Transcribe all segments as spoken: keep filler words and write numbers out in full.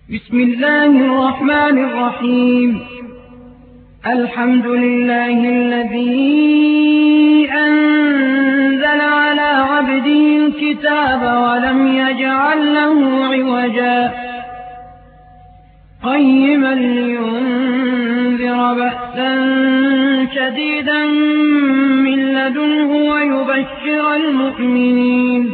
بسم الله الرحمن الرحيم. الحمد لله الذي أنزل على عبده الكتاب ولم يجعل له عوجا قيما لينذر بأسا شديدا من لدنه ويبشر المؤمنين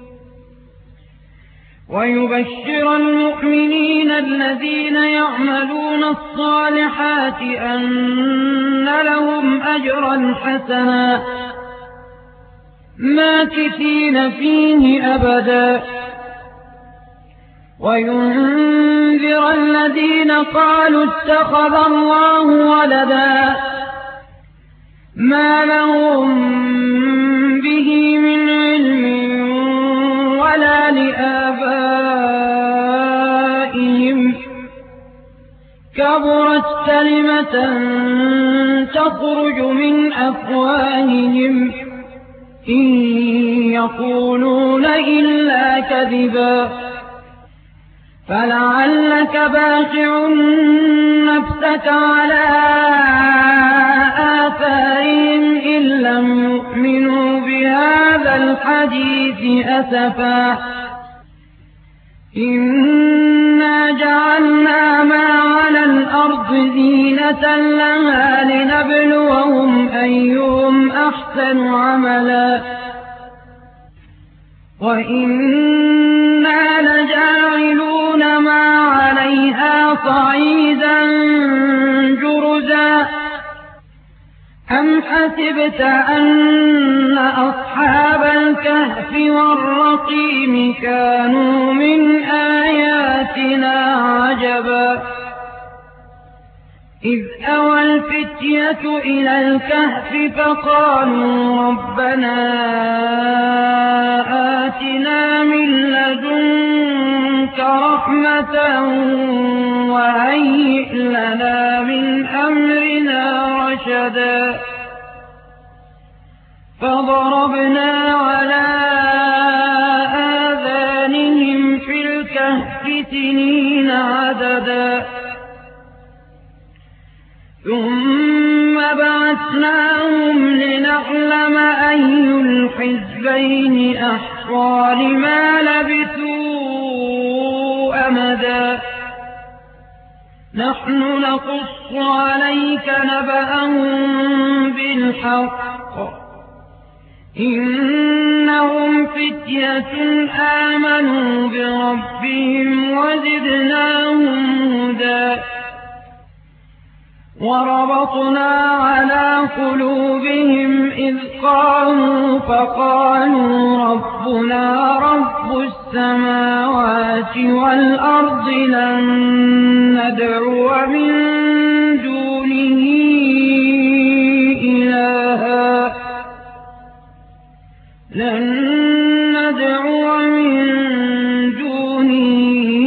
ويبشر المؤمنين الذين يعملون الصالحات أن لهم أجرا حسنا ماكثين فيه أبدا وينذر الذين قالوا اتخذ الله ولدا ما لهم به من علم ولا لآبائهم كبرت كلمة تخرج من أفواههم إن يقولون إلا كذبا فلعلك باخع نفسك على آثارهم إن لم يؤمنوا بهذا الحديث أسفا إنا جعلنا ما على الأرض زينة لها لنبلوهم أيهم أحسن عملا وإنا لجاعلون ما عليها صعيدا جرزا أم حسبت أن أصحاب الكهف والرقيم كانوا من آياتنا عجبا إذ أوى الفتية إلى الكهف فقالوا ربنا آتنا من لدنك رحمة وهيئ لنا من أمرنا رشدا فضربنا على آذانهم في الكهف سنين عددا ثم بعثناهم لنعلم أي الحزبين أحصى لما لبثوا أمدا نحن نقص عليك نبأهم بالحق إنهم فتية آمنوا بربهم وزدناهم هدى وربطنا على قلوبهم إذ قاموا فقالوا ربنا رب السماوات والأرض لن ندعو من دونه إلها لن ندعو من دونه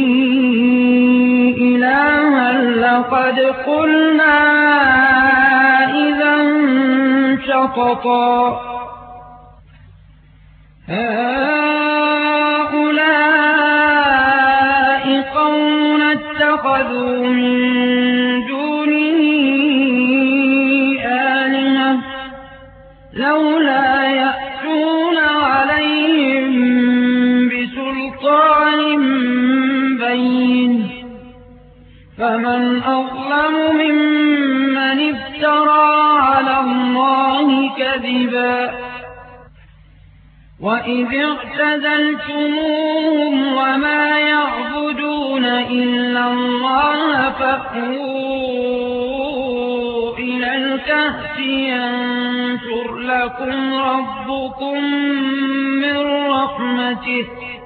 إلها لقد قلنا إذا شططا هؤلاء قوم اتخذوا من دونه آلهة لولا يأتون عليهم بسلطان بين فمن أظلم ممن افترى على الله كذبا وإذ اعتزلتموهم وما يعبدون إلا الله فأووا إلى الكهف ينشر لكم ربكم من رحمته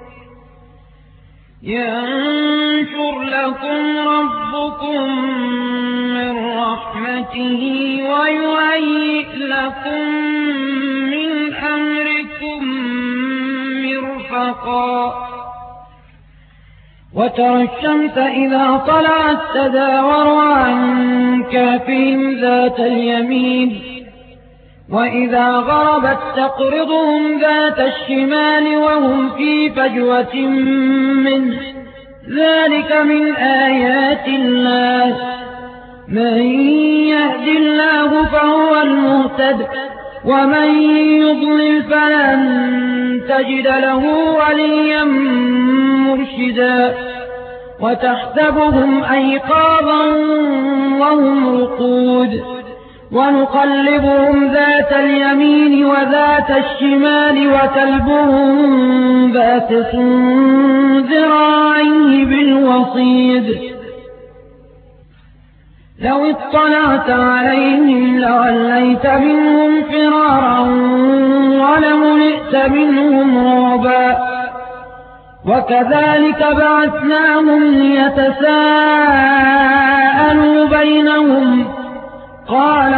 ينشر لكم ربكم من رحمته ويهيئ لكم من أمركم مرفقا وترى الشمس إذا طلعت تداور عن كهفهم ذات اليمين وإذا غربت تقرضهم ذات الشمال وهم في فجوة منه ذلك من آيات الله من يهد الله فهو المهتد ومن يضلل فلن تجد له وليا مرشدا وتحسبهم أيقاظا وهم رقود ونقلبهم ذات اليمين وذات الشمال وكلبهم باسط ذراعيه بالوصيد لو اطلعت عليهم لوليت منهم فرارا ولملئت منهم رعبا وكذلك بعثناهم ليتساءلوا بينهم قال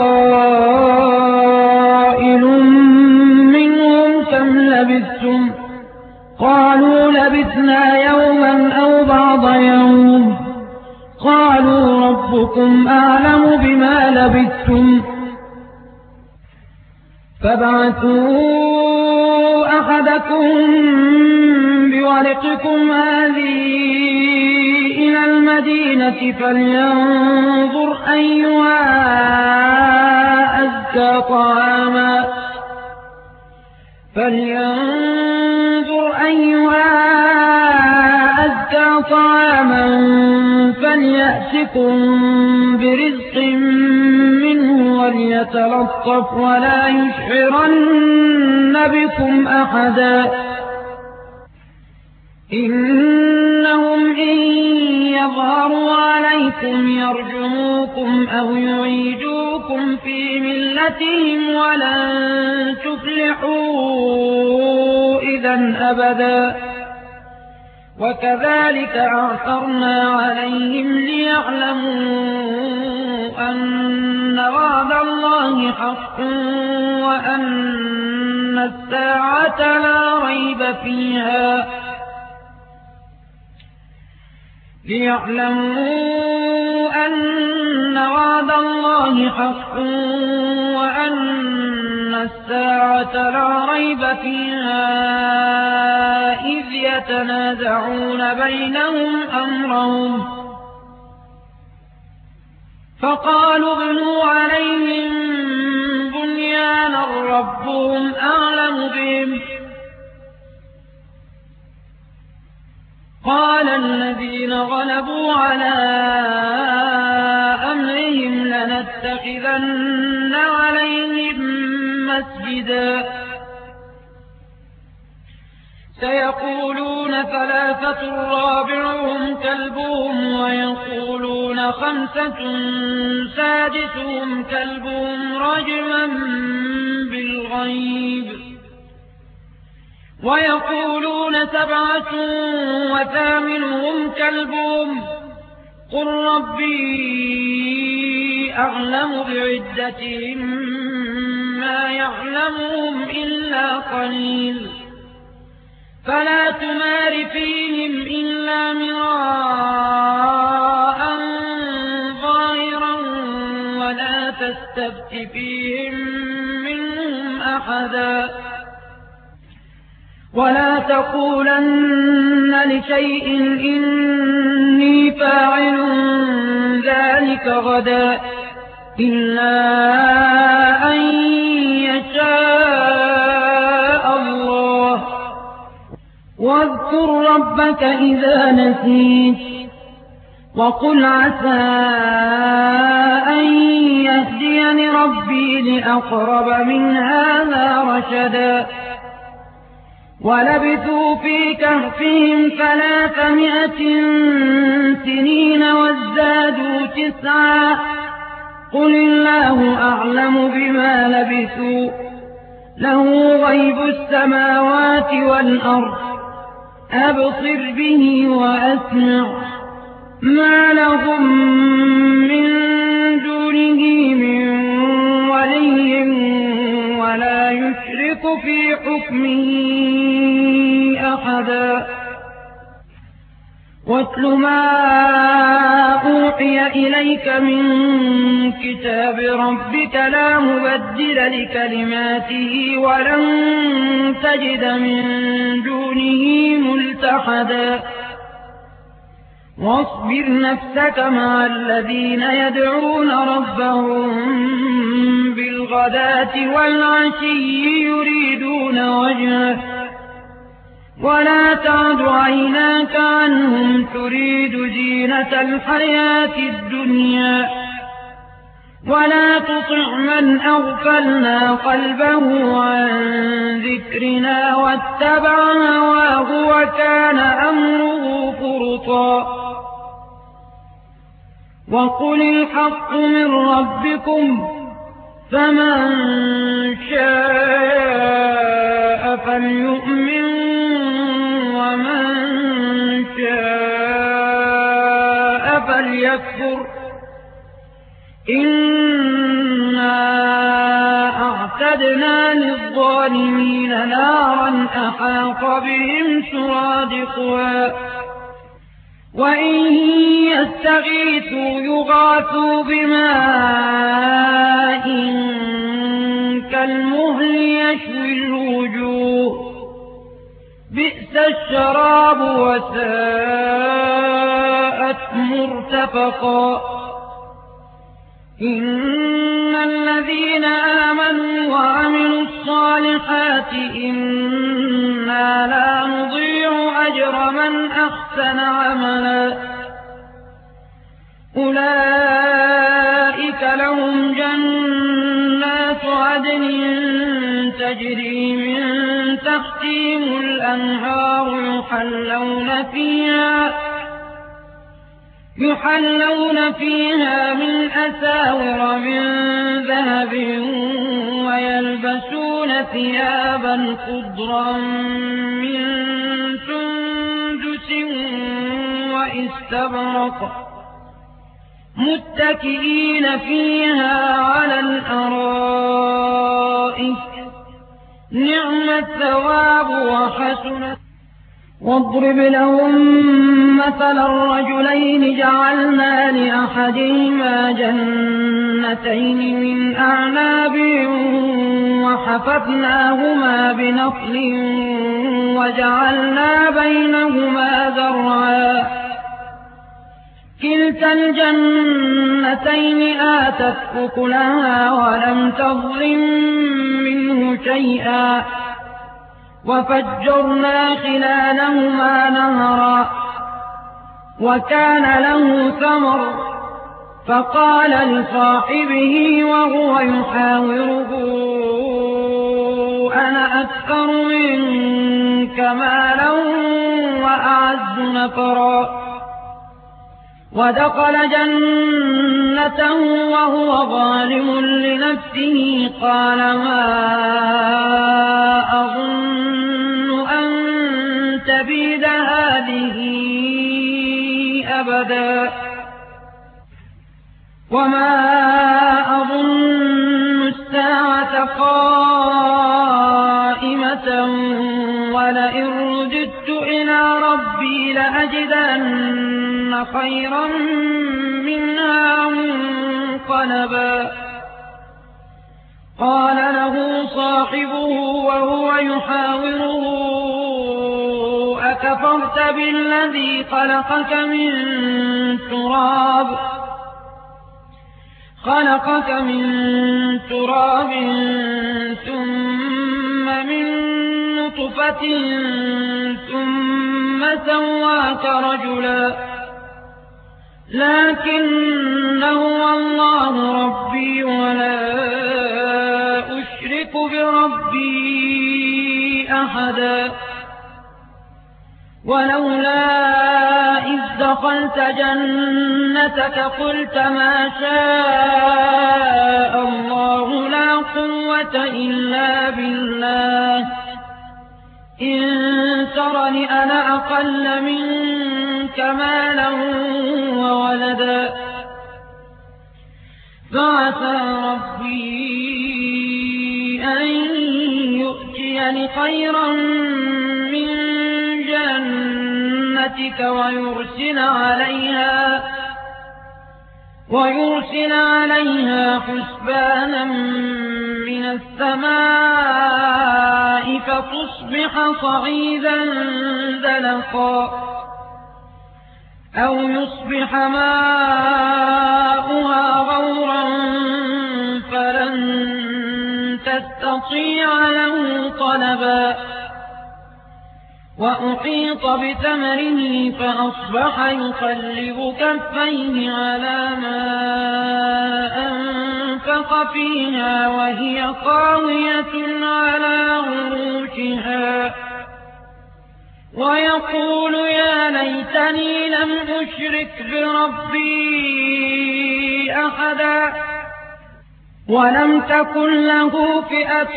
قائل منهم كم لبثتم قالوا لبثنا يوما أو بعض يوم قالوا ربكم أعلم بما لبثتم فابعثوا أحدكم بورقكم هذه إلى المدينة فلينظر أيها أزكى طعاما فلينظر أيها أزكى طعاما فليأتكم برزق منه وليتلطف ولا يشعرن بكم أحدا إنهم إن يظهروا عليكم يرجموكم أو يعيدوكم في ملتهم ولن تفلحوا إذا أبدا وكذلك أعثرنا عليهم ليعلموا أن وعد الله حق وأن الساعة لا ريب فيها ليعلموا أن وعد الله حق وأن الساعة لا ريب فيها إذ يتنازعون بينهم أمرهم فقالوا ابنوا عليهم بنيانا ربهم أعلم بهم قال الذين غلبوا على أمرهم لنتخذن عليهم مسجدا سيقولون ثلاثة رابعهم كلبهم ويقولون خمسة سادسهم كلبهم رجما بالغيب ويقولون سبعة وثامنهم كلبهم قل ربي أعلم بعدتهم ما يعلمهم إلا قليل فلا تمار فيهم إلا مراء ظاهرا ولا تستفت فيهم منهم أحدا ولا تقولن لشيء إني فاعل ذلك غدا إلا أن يشاء الله واذكر ربك إذا نسيت وقل عسى أن يهديني ربي لأقرب من هذا رشدا ولبثوا في كهفهم ثلاثمائة سنين وازدادوا تسعا قل الله أعلم بما لبثوا له غيب السماوات والأرض أبصر به وأسمع ما لهم من دونه من ولي ولا يشرك في حكمه أحدا واتل ما أوحي إليك من كتاب ربك لا مبدل لكلماته ولن تجد من دونه ملتحدا واصبر نفسك مع الذين يدعون ربهم بالغداة والعشي يريدون وجهه ولا تعد عيناك عنهم تريد زينة الحياة الدنيا ولا تطع من أغفلنا قلبه عن ذكرنا واتبع هواه وكان أمره فرطا وقل الحق من ربكم فمن شاء فليؤمن ومن شاء فليكفر إنا أعتدنا للظالمين نارا أحاط بهم سرادقها وإن يستغيثوا يغاثوا بماء كالمهل يشوي الوجوه بئس الشراب وساءت مرتفقا إن الذين آمنوا وعملوا الصالحات إنا لا نضيع أجر من أحسن عملا أولئك لهم جنات عدن تجري من تحتهم الأنهار يحلون فيها يحلون فيها من أساور من ذهب ويلبسون ثيابا خضرا من سندس واستبرق متكئين فيها على الأرائك نعم الثواب وحسنت واضرب لهم مثل الرجلين جعلنا لأحدهما جنتين من أعناب وحففناهما بنخل وجعلنا بينهما زرعا كلتا الجنتين آتت أكلها ولم تظلم منه شيئا وفجرنا خلالهما نهرا وكان له ثمر فقال لصاحبه وهو يحاوره أنا أكثر منك مالا وأعز نفرا ودخل جنته وهو ظالم لنفسه قال ما أظن أن تبيد هذه أبدا وما أظن الساعة قائمة ولئن رددت إلى ربي لأجدن خيرا منها منقلبا قال له صاحبه وهو يحاوره أكفرت بالذي خلقك من تراب خلقك من تراب ثم من نطفة ثم سواك رجلا لكن هو الله ربي ولا أشرك بربي أحدا ولولا إذ دخلت جنتك قلت ما شاء الله لا قوة إلا بالله إن ترني أنا أقل منك مالا وولدا فعسى ربي أن يؤتيني خيرا من جنتك ويرسل عليها ويرسل عليها حسبانا من السماء فتصبح صعيدا زلقا أو يصبح ماؤها غورا فلن تستطيع له طلبا وأحيط بثمره فأصبح يقلب كفيه على ما أنفق فيها وهي خاوية على عروشها ويقول يا ليتني لم أشرك بربي أحدا ولم تكن له فئة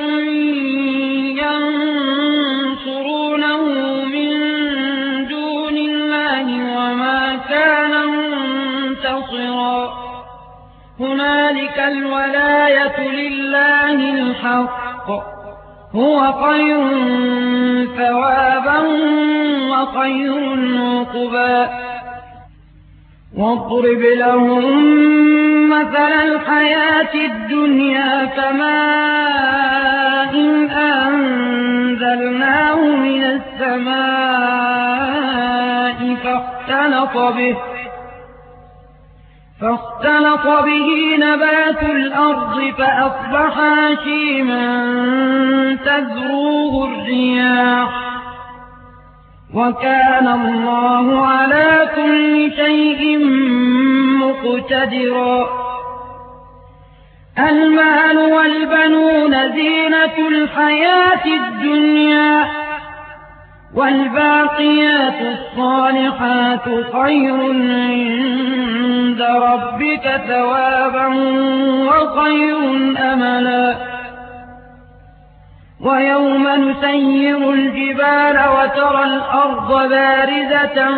ينصرونه من دون الله وما كان منتصرا هنالك الولاية لله الحق هو خير ثوابا وخير عقبا واضرب لهم مثل الحياة الدنيا كماء أنزلناه من السماء فاختلط به فاختلط به نبات الأرض فأصبح هشيما تذروه الرياح وكان الله على كل شيء مقتدرا المال والبنون زينة الحياة الدنيا والباقيات الصالحات خير عند ربك ثوابا وخير أملا ويوم نسير الجبال وترى الأرض بارزة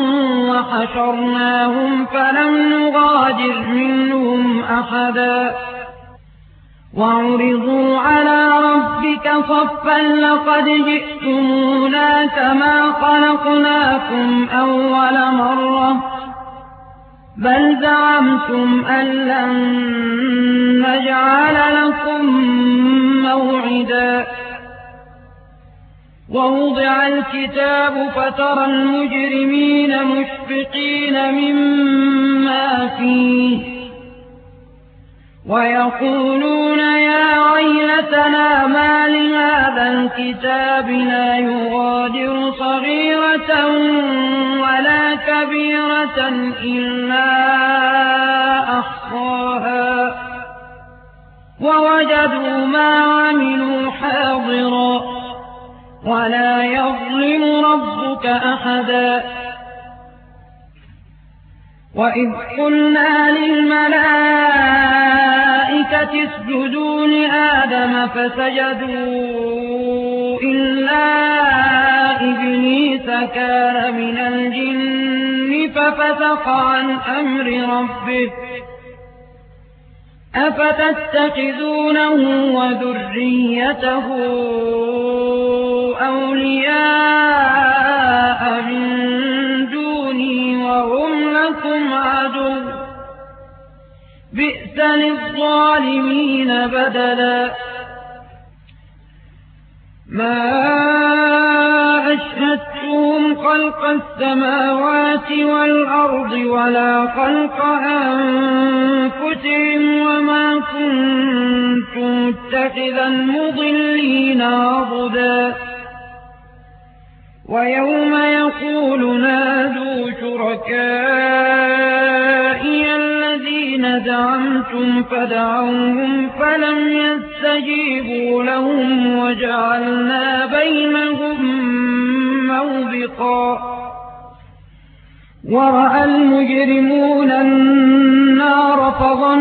وحشرناهم فلم نغادر منهم أحدا وعرضوا على ربك صفا لقد جئتمونا كما خلقناكم أول مرة بل زعمتم أن لن نجعل لكم موعدا ووضع الكتاب فترى المجرمين مشفقين مما فيه ويقولون يا ويلتنا ما لهذا الكتاب لا يغادر صغيرة ولا كبيرة إلا أحصاها ووجدوا ما عملوا حاضرا ولا يظلم ربك أحدا وإذ قلنا للملائكة اسجدوا لآدم فسجدوا إلا إبليس كان من الجن ففسق عن أمر ربه أفتتخذونه وذريته أولياء من دوني وهم لكم عدو بئس للظالمين بدلا ما أشهدتهم خلق السماوات والأرض ولا خلق أنفسهم وما كنت متخذ المضلين عضدا ويوم يقول نادوا شركائي الذين زعمتم فدعوهم فلم يستجيبوا لهم وجعلنا بينهم موبقا ورأى المجرمون النار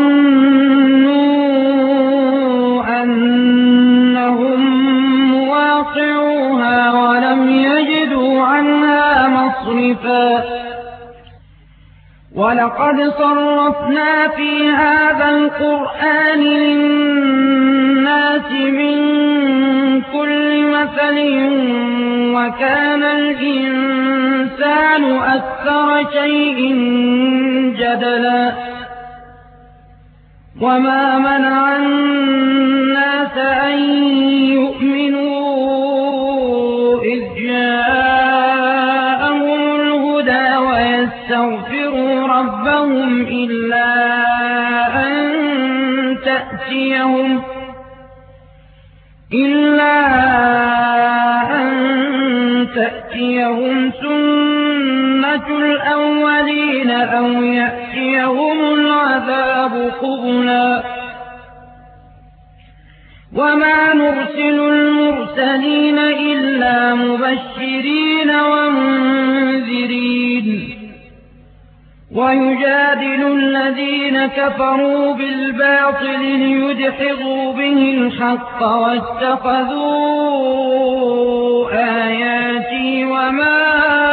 فظنوا أنهم مواقعوها ولم يجدوا عنها مصرفا ولقد صرفنا في هذا القرآن للناس من كل مثل وكان الإنسان أكثر شيء جدلا وما منع الناس أن يؤمنوا إذ جاءهم الهدى ويستغفروا ربهم إلا أن تأتيهم إلا أن تأتيهم سنة الأولين أو يأتيهم العذاب قبلا وما نرسل المرسلين إلا مبشرين ومنذرين ويجادل الذين كفروا بالباطل ليدحضوا به الحق واتخذوا آياتي وما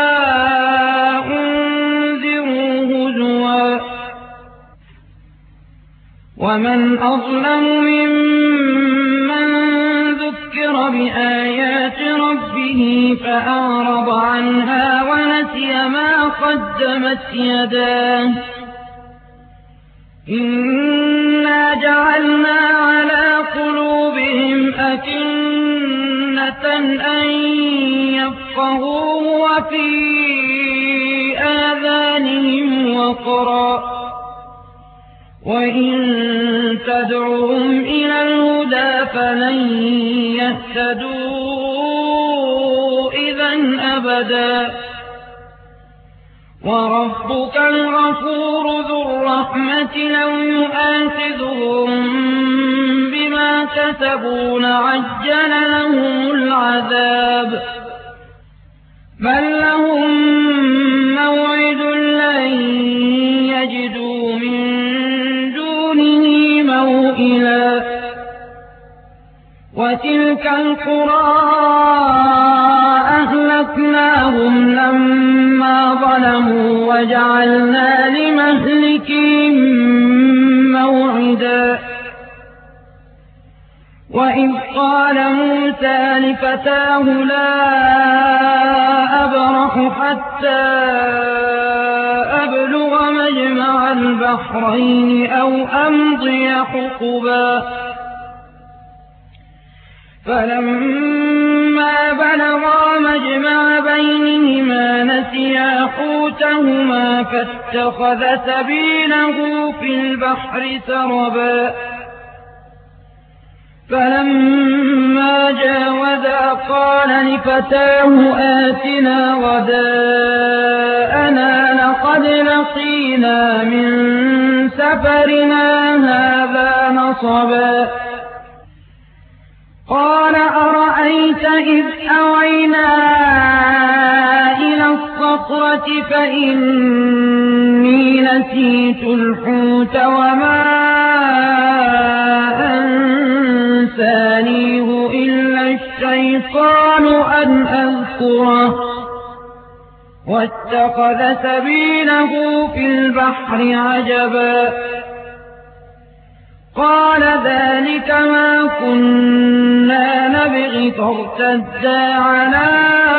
أنذروا هزوا ومن أظلم ممن ذكر بآيات ربه فأعرض عنها ونسي ما قدمت يداه إنا جعلنا على قلوبهم أكنة أن يفقهوه وفي آذانهم وقرا وإن تدعوهم إلى الهدى فلن يهتدوا إذا أبدا وربك الغفور ذو الرحمة لو يؤاخذهم بما كسبوا لعجل لهم العذاب بل لهم موعد لن يجدوا من دونه موئلا وتلك القرى أهلكناهم لما ظلموا وجعلنا لمهلكهم موعدا وإذ قال موسى لفتاه لا أبرح حتى أبلغ مجمع البحرين أو أمضي حقبا فلما بلغا مجمع بينهما نسيا حوتهما فاتخذ سبيله في البحر سربا فلما جاوزا قال لفتاه آتنا غداءنا لقد لقينا من سفرنا هذا نصبا قال أرأيت إذ أوينا إلى الصخرة فإني نسيت الحوت وما أنسانيه إلا الشيطان أن أذكره واتخذ سبيله في البحر عجبا قال ذلك ما كنا نبغي فارتدا على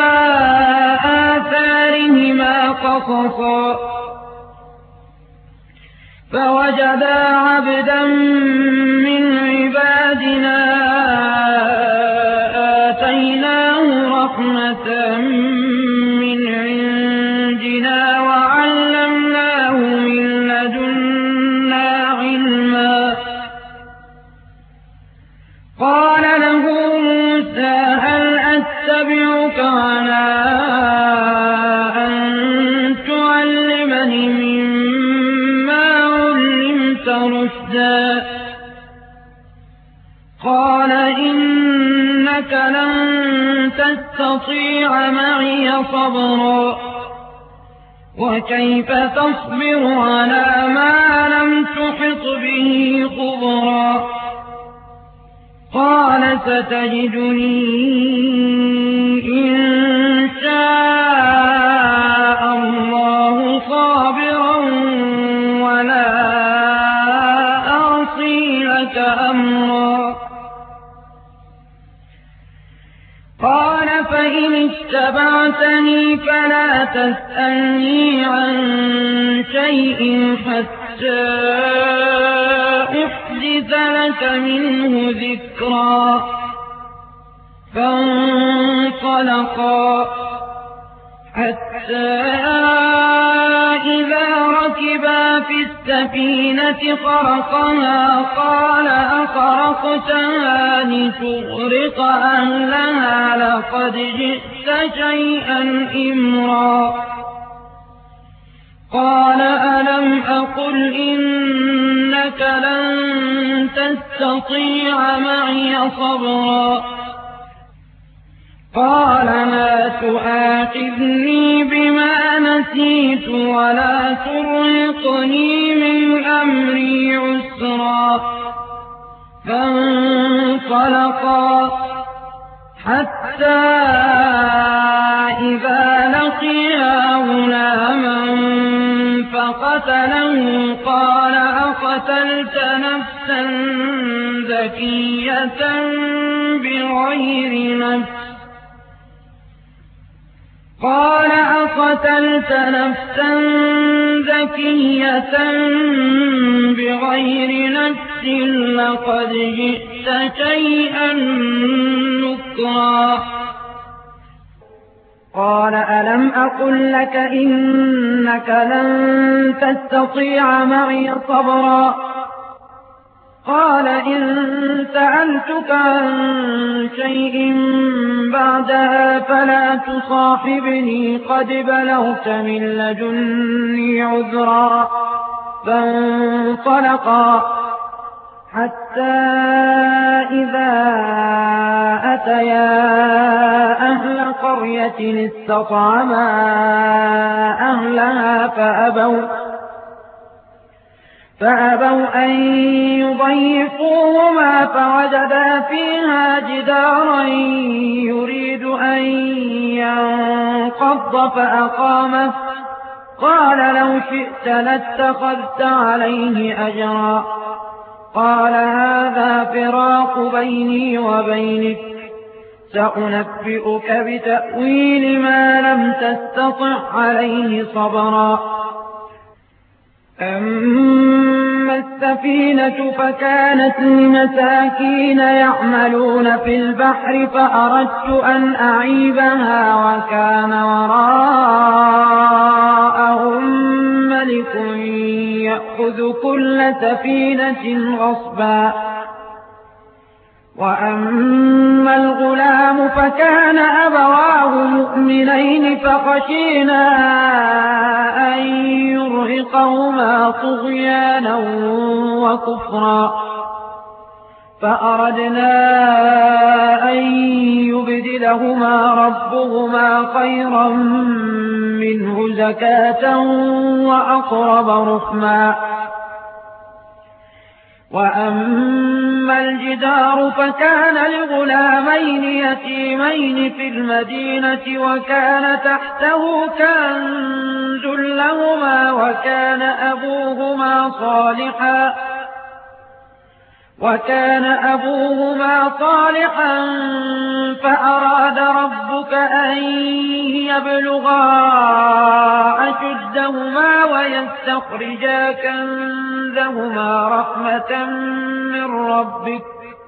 آثارهما قصصا فوجدا عبدا من عبادنا آتيناه رحمة من عندنا وعلمناه من لدنا علما قال له موسى هل أتبعك على أن تعلمني مما علمت رشدا قال إنك لن تستطيع معي صبرا وكيف تصبر على ما لم تحط به خبرا قال ستجدني إن شاء الله صابرا ولا أعصي لك أمرا قال فإن اتبعتني فلا تسألني عن شيء حتى أحدث لك منه ذكرا فانطلقا حتى في السفينة خرقها قال أخرقتها لتغرق أهلها لقد جئت شيئا إمرا قال ألم أقل إنك لن تستطيع معي صبرا قال لا تؤاخذني بما نسيت ولا ترهقني من أمري عسرا فانطلقا حتى إذا لقيا غلاما فقتله قال أقتلت نفسا زكية بغير نفس قال أقتلت نفسا زكية بغير نفس لقد جئت شيئا نكرا قال ألم أقل لك إنك لن تستطيع معي صبرا قال إن سألتك عن شيء بعدها فلا تصاحبني قد بلغت من لدني عذرا فانطلقا حتى إذا أتيا أهل قرية استطعما أهلها فأبوا فأبوا أن يضيفوهما فوجدا فيها جدارا يريد أن ينقض فأقامه قال لو شئت لاتخذت عليه أجرا قال هذا فراق بيني وبينك سأنبئك بتأويل ما لم تستطع عليه صبرا أما السفينة فكانت لمساكين يعملون في البحر فأردت أن أعيبها وكان وراءهم ملك يأخذ كل سفينة غصبا وأما الغلام فكان أبواه مؤمنين فخشينا أن يرهقهما طغيانا وكفرا فأردنا أن يبدلهما ربهما خيرا منه زكاة وأقرب رحما وأما الجدار فكان لغلامين يتيمين في المدينة وكان تحته كنز لهما وكان أبوهما صالحا وكان أبوهما صالحا فأراد ربك أن يبلغا أشدهما ويستخرجا كنزهما رحمة من ربك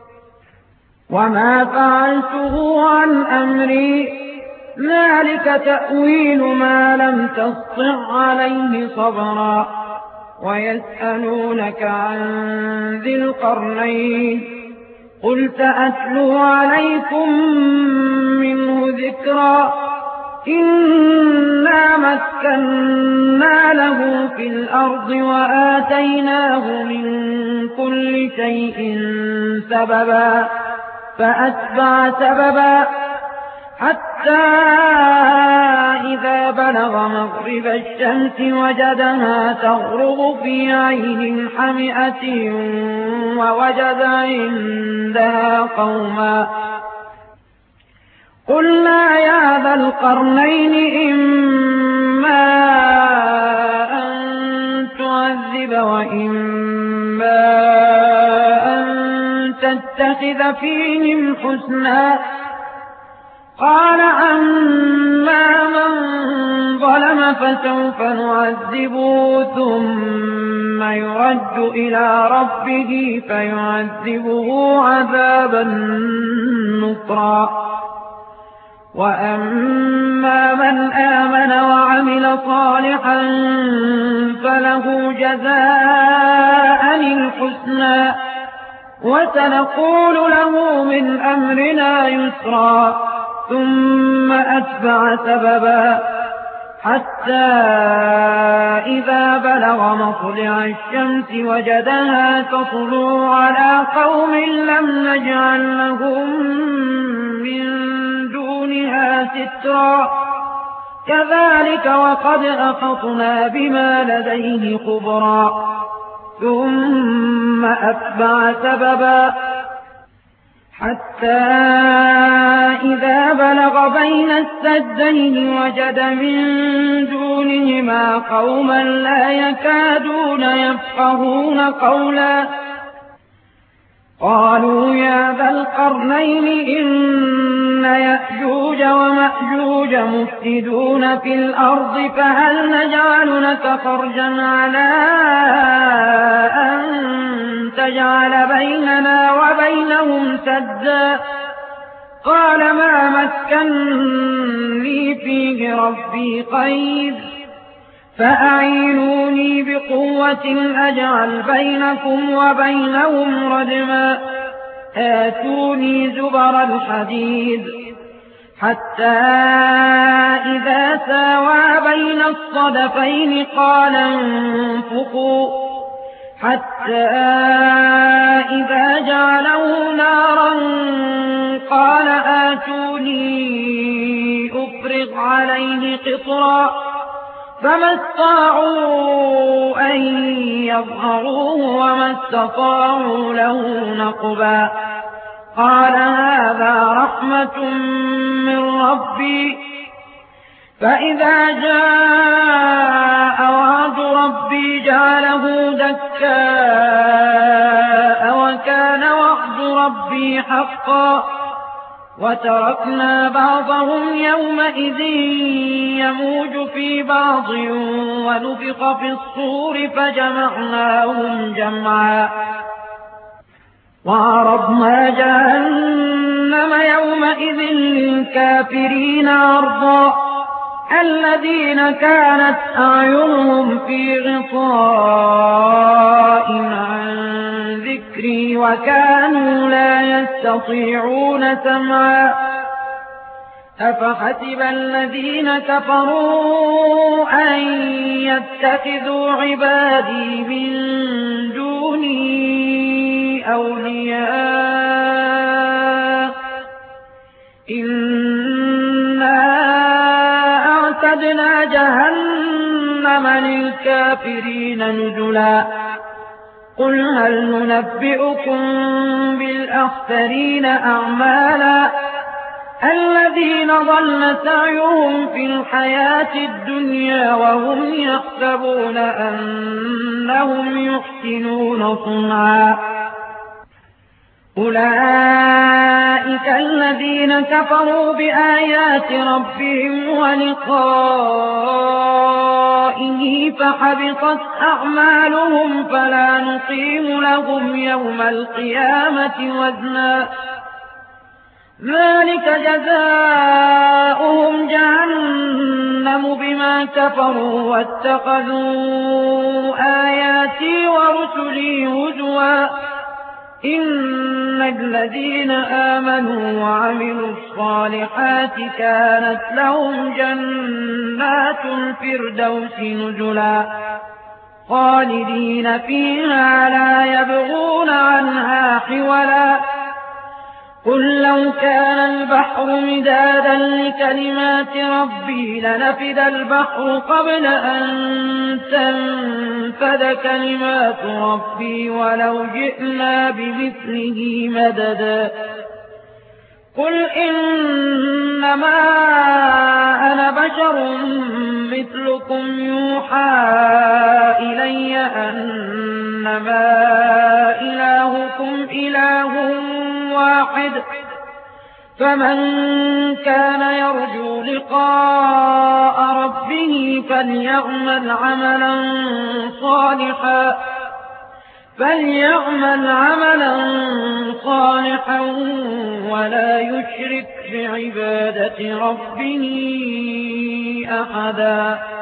وما فعلته عن أمري ذلك تأويل ما لم تسطع عليه صبرا ويسألونك عن ذي القرنين قل سأتلو عليكم منه ذكرا إنا مكنا له في الأرض وآتيناه من كل شيء سببا فأتبع سببا حتى إذا بلغ مغرب الشمس وجدها تغرب في عين حمئة ووجد عندها قوما قلنا يا ذا القرنين إما أن تعذب وإما أن تتخذ فيهم حسنا قال أما من ظلم فسوف نعذبه ثم يرد إلى ربه فيعذبه عذابا نكرا وأما من آمن وعمل صالحا فله جزاء الحسنى وسنقول له من أمرنا يسرا ثم أتبع سببا حتى إذا بلغ مطلع الشمس وجدها تطلع على قوم لم نجعل لهم من دونها سترا كذلك وقد أحطنا بما لديه خبرا ثم أتبع سببا حتى إذا بلغ بين السدين وجد من دونهما قوما لا يكادون يفقهون قولا قالوا يا ذا القرنين إن يأجوج ومأجوج مفسدون في الأرض فهل نجعل لك خرجا على أن تجعل بيننا وبينهم سدا قال ما مكنني فيه ربي خير فأعينوني بقوة أجعل بينكم وبينهم ردما آتوني زبر الحديد حتى إذا ساوى بين الصدفين قال انفخوا حتى إذا جعله نارا قال آتوني أفرغ عليه قطرا فما استطاعوا أن يظهروه وما استطاعوا له نقبا قال هذا رحمة من ربي فإذا جاء وعد ربي جعله دكاء وكان وعد ربي حقا وتركنا بعضهم يومئذ يموج في بعض ونفخ في الصور فجمعناهم جمعا وعرضنا جهنم يومئذ للكافرين عرضا الذين كانت أعينهم في غطاء عن ذكري وكانوا لا يستطيعون سمعا أفحسب الذين كفروا أن يتخذوا عبادي من دوني أولياء إنا أعتدنا جهنم للكافرين نزلا قل هل ننبئكم بالأخسرين أعمالا الذين ضل سعيهم في الحياة الدنيا وهم يحسبون أنهم يحسنون صنعا أولئك الذين كفروا بآيات ربهم ولقائه فحبطت أعمالهم فلا نقيم لهم يوم القيامة وزنا ذلك جزاؤهم جهنم بما كفروا واتخذوا آياتي ورسلي هزوا إن الذين آمنوا وعملوا الصالحات كانت لهم جنات الفردوس نزلا خالدين فيها لا يبغون عنها حولا قل لو كان البحر مدادا لكلمات ربي لنفد البحر قبل أن تنفد كلمات ربي ولو جئنا بمثله مددا قل إنما أنا بشر مثلكم يوحى إلي أنما إلهكم إله واحد فمن كان يرجو لقاء ربه فليعمل عملا صالحا فليعمل عملا صالحا ولا يشرك بعبادة ربه أحدا.